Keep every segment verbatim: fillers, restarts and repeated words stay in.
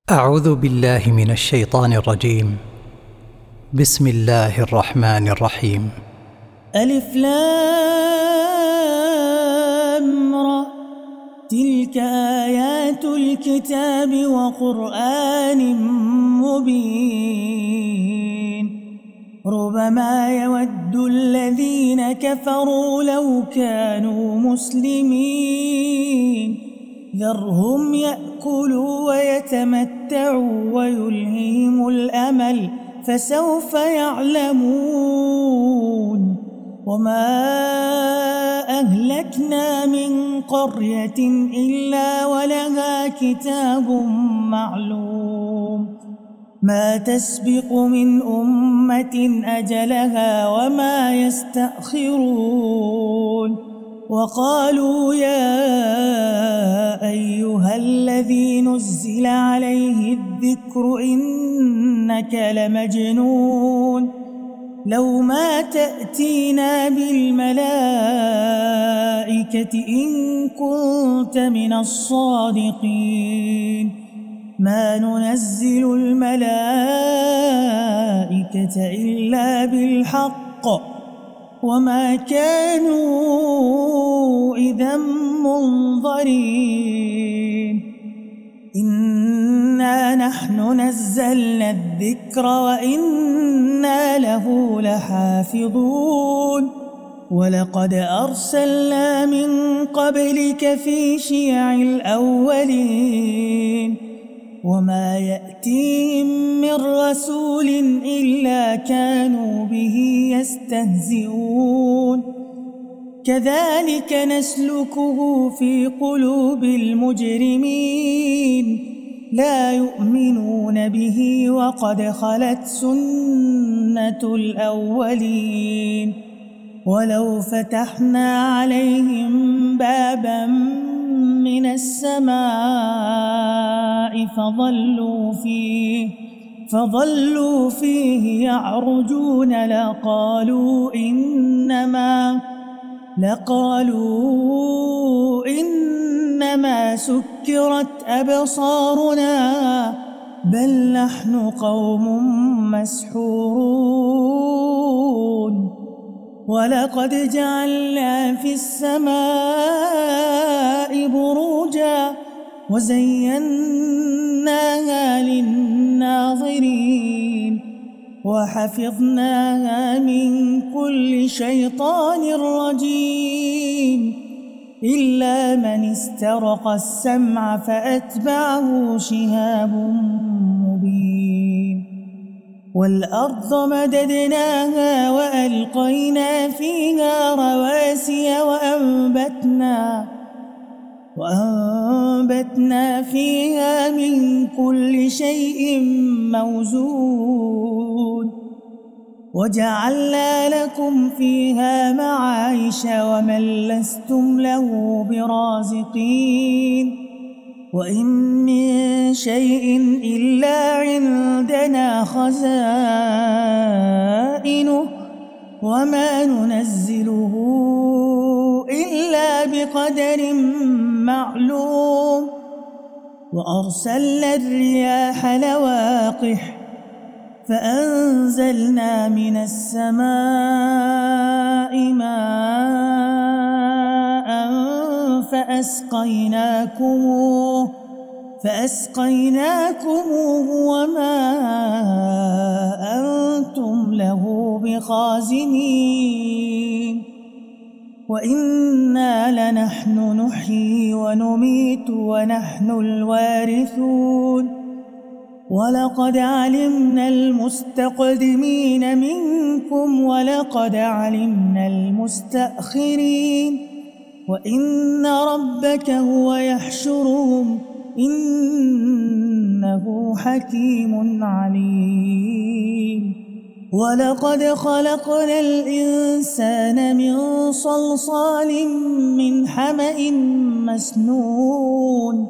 أعوذ بالله من الشيطان الرجيم. بسم الله الرحمن الرحيم. ألف لام را، تلك آيات الكتاب وقرآن مبين. ربما يود الذين كفروا لو كانوا مسلمين، ذرهم يأكلوا ويتمتعوا ويلهيهم الأمل فسوف يعلمون. وما أهلكنا من قرية إلا ولها كتاب معلوم، ما تسبق من أمة أجلها وما يستأخرون. وقالوا يا أيها الذي نزل عليه الذكر إنك لمجنون، لو ما تأتينا بالملائكة إن كنت من الصادقين، ما ننزل الملائكة إلا بالحق وما كانوا إذا منظرين. إنا نحن نزلنا الذكر وإنا له لحافظون. ولقد أرسلنا من قبلك في شيع الأولين، وما يأتيهم من رسول إلا كانوا به يستهزئون. كذلك نسلكه في قلوب المجرمين، لا يؤمنون به وقد خلت سنة الأولين. ولو فتحنا عليهم بابا من السماء فظلوا فيه فظلوا فيه يعرجون لقالوا إنما لقالوا إنما سكرت أبصارنا بل نحن قوم مسحورون. ولقد جعلنا في السماء بروجا وزيناها للناظرين، وحفظناها من كل شيطان رجيم، إلا من استرق السمع فأتبعه شهاب مبين. والأرض مددناها وألقينا فيها رواسي وأنبتنا وأنبتنا فيها من كل شيء موزون، وجعلنا لكم فيها معايش ومن لستم له برازقين. وإن من شيء إلا عندنا خزائنه وما ننزله إلا بقدر معلوم. وأرسلنا الرياح لواقح فأنزلنا من السماء ماء فأسقيناكموه فأسقيناكموه وما أنتم له بخازنين. وإنا لنحن نحيي ونميت ونحن الوارثون. ولقد علمنا المستقدمين منكم ولقد علمنا المستأخرين، وإن ربك هو يحشرهم إنه حكيم عليم. ولقد خلقنا الإنسان من صلصال من حمأ مسنون،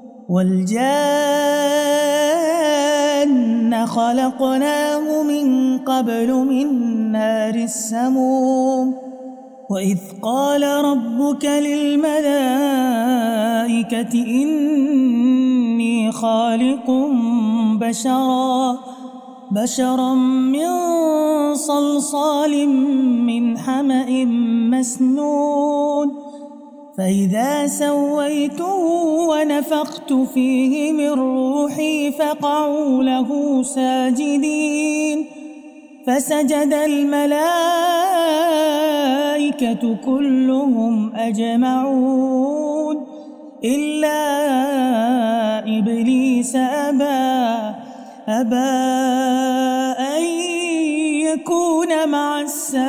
والجان خلقناه من قبل من نار السموم. وإذ قال ربك للملائكة إني إني خالق بشرا بشرا من صلصال من حمأ مسنون فإذا سويته ونفخت فيه من روحي فقعوا له ساجدين فسجد الملائكة كلهم أجمعون إلا إبليس أبى أبى أن يكون مع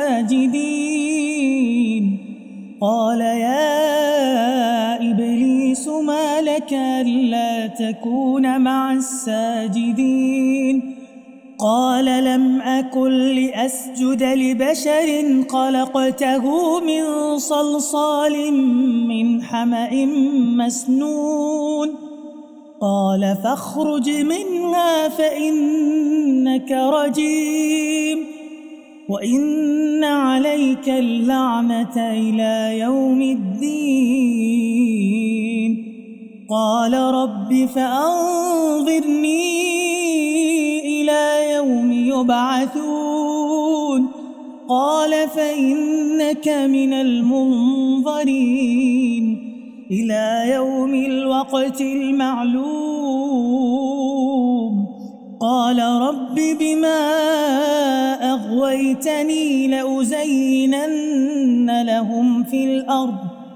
الساجدين قال يا إبليس ما لك ألا تكون مع الساجدين قال لم أكن لأسجد لبشر خلقته من صلصال من حمأ مسنون قال فاخرج منها فإنك رجيم وإن عليك اللعنة إلى يوم الدين قال رب فأنظرني إلى يوم يبعثون قال فإنك من المنظرين إلى يوم الوقت المعلوم قال رب بما أغويتني لأزينن لهم في الأرض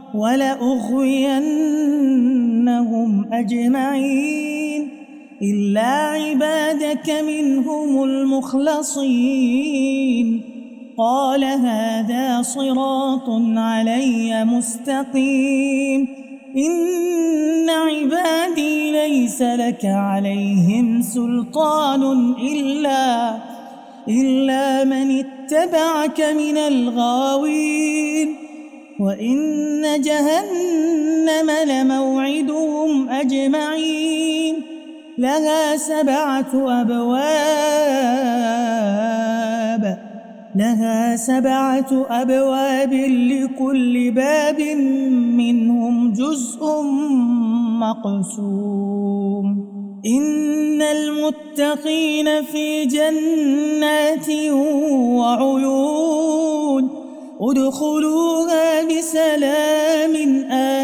ولأغوينهم أجمعين إلا عبادك منهم المخلصين قال هذا صراط علي مستقيم إن عبادي ليس لك عليهم سلطان إلا إلا من اتبعك من الغاوين وإن جهنم لموعدهم أجمعين لها سبعة أبواب لها سبعة أبواب لكل باب منهم جزء مقسوم إن المتقين في جنات وعيون ادخلوها بسلام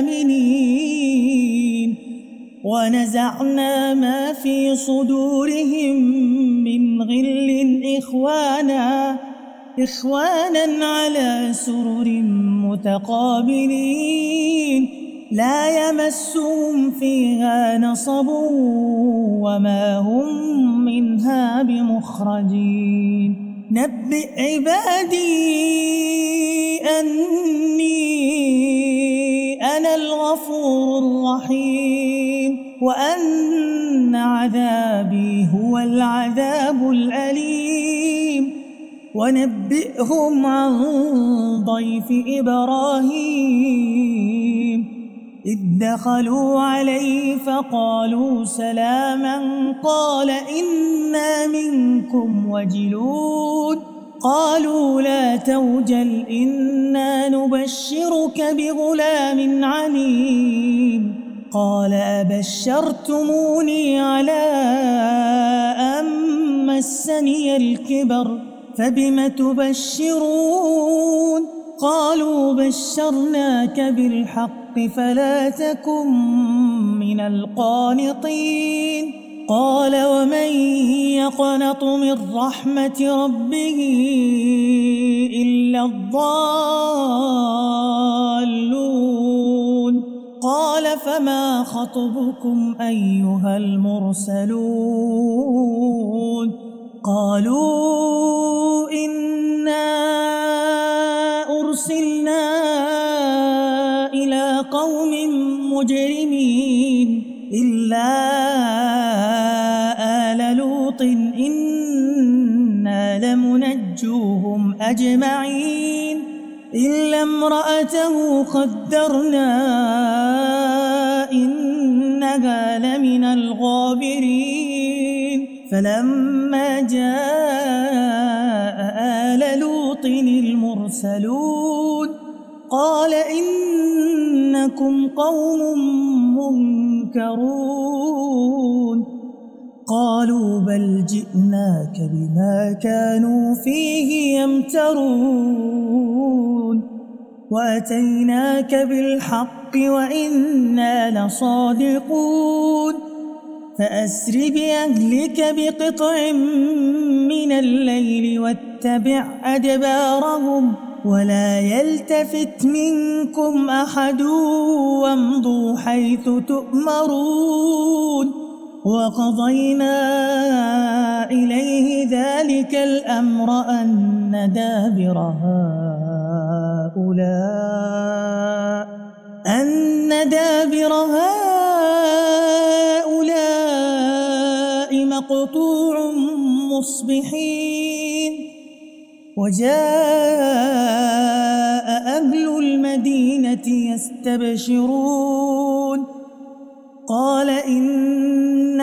آمنين ونزعنا ما في صدورهم من غل إخوانا إخوانا على سرر متقابلين لا يمسهم فيها نصب وما هم منها بمخرجين نبئ عبادي أني أنا الغفور الرحيم وأن عذابي هو العذاب الأليم ونبئهم عن ضيف إبراهيم إذ دخلوا عليه فقالوا سلاما قال إنا منكم وجلون قالوا لا توجل إنا نبشرك بغلام عليم قال أبشرتموني على أن مسني الكبر فبم تبشرون قالوا بشرناك بالحق فلا تكن من القانطين قال ومن يقنط من رحمة ربه إلا الضالون قال فما خطبكم أيها المرسلون قالوا إنا أرسلنا إلى قوم مجرمين إلا آل لوط إنا لمنجوهم أجمعين إلا امرأته قدرنا إنها لمن الغابرين فلما جاء آل لوط المرسلون قال إنكم قوم منكرون قالوا بل جئناك بما كانوا فيه يمترون وأتيناك بالحق وإنا لصادقون فأسر بأهلك بقطع من الليل واتبع أدبارهم ولا يلتفت منكم أحد وامضوا حيث تؤمرون وقضينا إليه ذلك الأمر أن دابر هؤلاء أن دابر هؤلاء مقطوع مصبحين وجاء أهل المدينة يستبشرون قال إن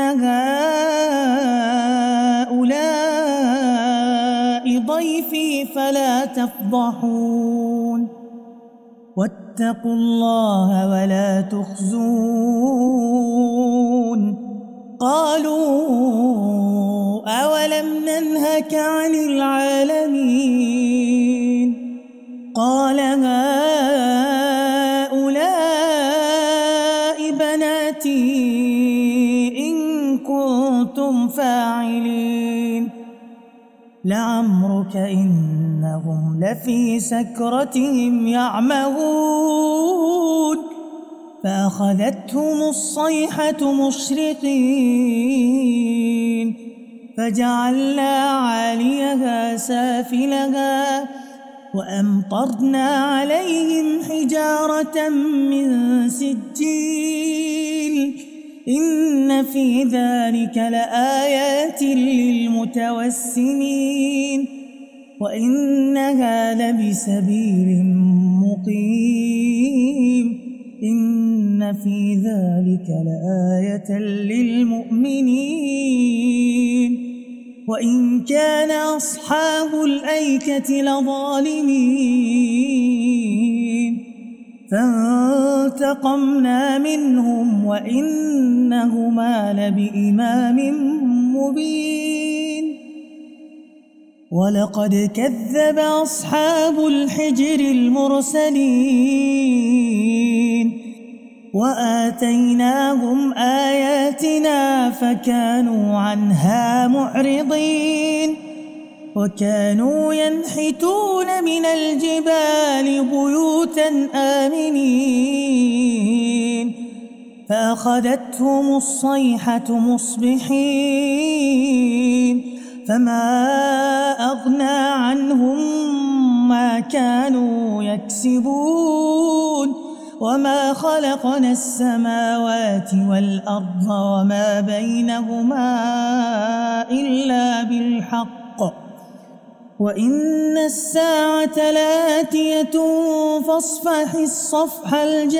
هؤلاء ضيفي فلا تفضحون واتقوا الله ولا تخزون قالوا أولم ننهك عن العالمين قال هؤلاء بناتي إن كنتم فاعلين لعمرك إنهم لفي سكرتهم يعمهون فأخذتهم الصيحة مشرقين فجعلنا عاليها سافلها وأمطرنا عليهم حجارة من سجيل إن في ذلك لآيات للمتوسمين وإنها لبسبيل مقيم إن في ذلك لآية للمؤمنين وإن كان أصحاب الأيكة لظالمين فانتقمنا منهم وإنهما لبإمام مبين ولقد كذب أصحاب الحجر المرسلين وآتيناهم آياتنا فكانوا عنها معرضين وكانوا ينحتون من الجبال بيوتا آمنين فأخذتهم الصيحة مصبحين فما أغنى عنهم ما كانوا يكسبون وما خلقنا السماوات والأرض وما بينهما إلا بالحق وإن الساعة لآتية فاصفح الصفح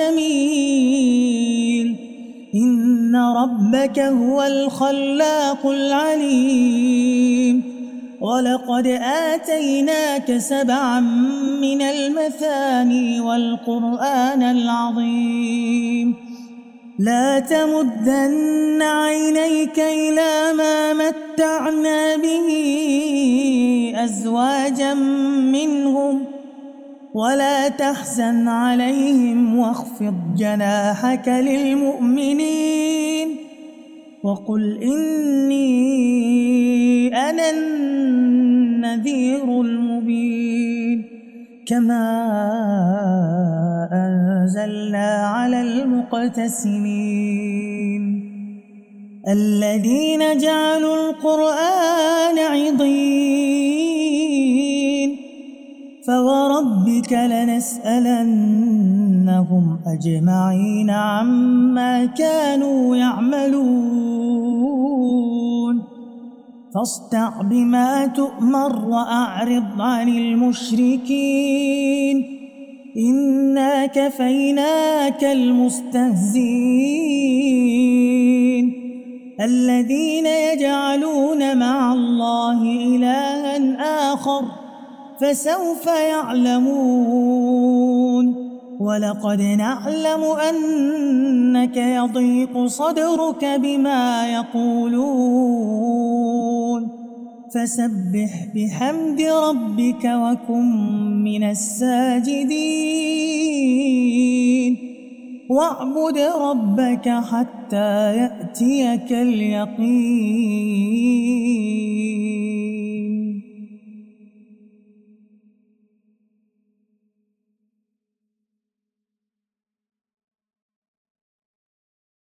الجميل إن ربك هو الخلاق العليم ولقد آتيناك سبعا من المثاني والقرآن العظيم لا تمدن عينيك إلى ما متعنا به أزواجا منهم ولا تحزن عليهم واخفض جناحك للمؤمنين وقل إني أنا النذير المبين كما أنزلنا على المقتسمين الذين جعلوا القرآن عضين فوربك لنسألنهم أجمعين عما كانوا يعملون فاصدع بما تؤمر وأعرض عن المشركين إنا كفيناك المستهزئين الذين يجعلون مع الله إلها آخر فسوف يعلمون ولقد نعلم أنك يضيق صدرك بما يقولون فسبح بحمد ربك وكن من الساجدين واعبد ربك حتى يأتيك اليقين.